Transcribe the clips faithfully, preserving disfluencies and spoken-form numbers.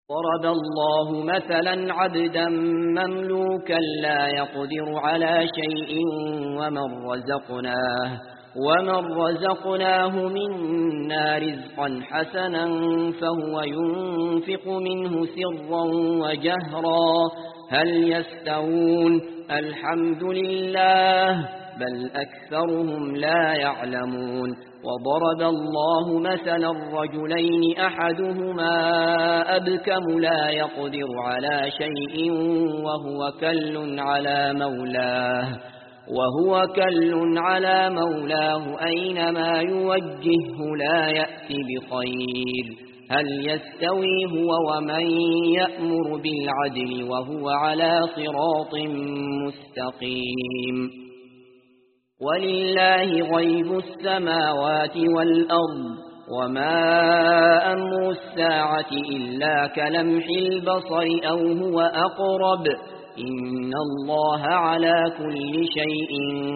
ضرب الله مثلا عبدا مملوكا لا يقدر على شيء ومن رزقناه ومن رزقناه منا رزقا حسنا فهو ينفق منه سرا وجهرا هل يستوون الحمد لله بل أكثرهم لا يعلمون. وضرب الله مثلا الرجلين أحدهما أبكم لا يقدر على شيء وهو كل على مولاه وهو كل على مولاه أينما يوجهه لا يأتي بخير هل يستوي هو ومن يأمر بالعدل وهو على صراط مستقيم. ولله غيب السماوات والأرض وما أمر الساعة إلا كلمح البصر أو هو أقرب إن الله على كل شيء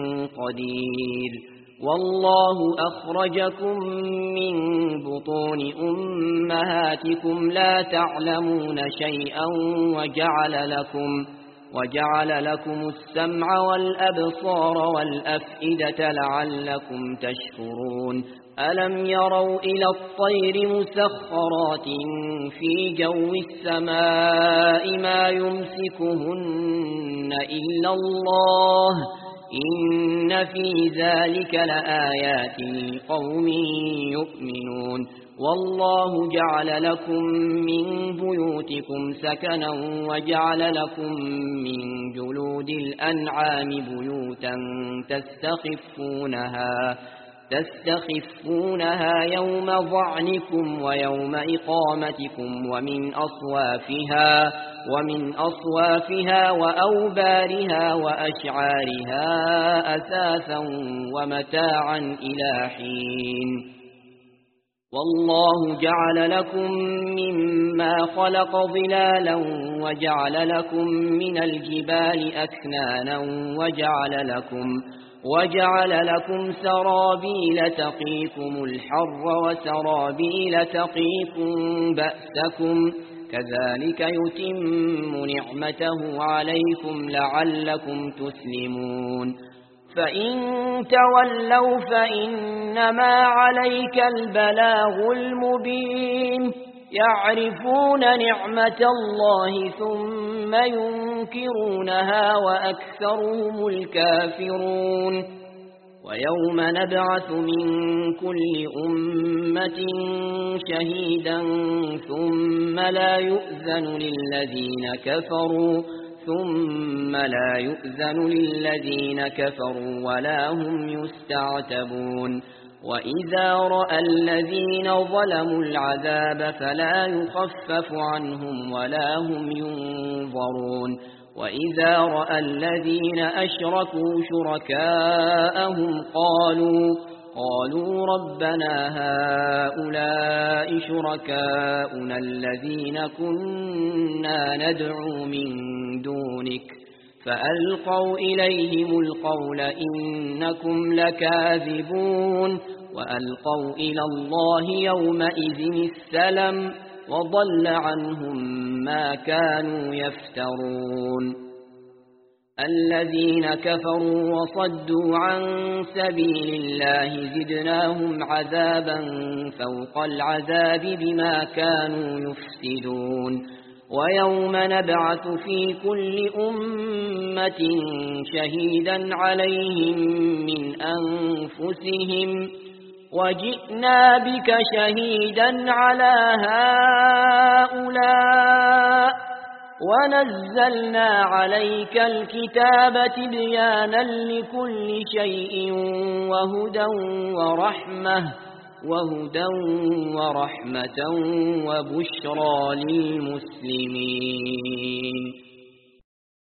قدير. والله أخرجكم من بطون أمهاتكم لا تعلمون شيئا وجعل لكم وجعل لكم السمع والأبصار والأفئدة لعلكم تشكرون. ألم يروا إلى الطير مسخرات في جو السماء ما يمسكهن إلا الله إن في ذلك لآيات لقوم يؤمنون. والله جعل لكم من بيوتكم سكنا وجعل لكم من جلود الأنعام بيوتا تستخفونها تستخفونها يوم ظعنكم ويوم إقامتكم ومن أصوافها ومن أصوافها وأوبارها وأشعارها أثاثا ومتاعا إلى حين. والله جعل لكم مما خلق ظلالا وجعل لكم من الجبال أكنانا وجعل لكم وجعل لكم سرابيل تقيكم الحر وسرابيل تقيكم بأسكم كذلك يتم نعمته عليكم لعلكم تسلمون. فإن تولوا فإنما عليك البلاغ المبين. يعرفون نعمة الله ثم ينكرونها وأكثرهم الكافرون. ويوم نبعث من كل أمة شهيدا ثم لا يؤذن للذين كفروا ثم لا يؤذن للذين كفروا ولا هم يستعتبون. وإذا رأى الذين ظلموا العذاب فلا يخفف عنهم ولا هم ينظرون. وإذا رأى الذين أشركوا شركاءهم قالوا قالوا ربنا هؤلاء شركاؤنا الذين كنا ندعو من دونك فألقوا إليهم القول إنكم لكاذبون. وألقوا إلى الله يومئذ السلم وضل عنهم ما كانوا يفترون. الذين كفروا وصدوا عن سبيل الله زدناهم عذابا فوق العذاب بما كانوا يفسدون. ويوم نبعث في كل أمة شهيدا عليهم من أنفسهم وجئنا بك شهيدا على هؤلاء ونزلنا عليك الكتاب تبيانا لكل شيء وهدى ورحمة وهدى ورحمة وبشرى للمسلمين.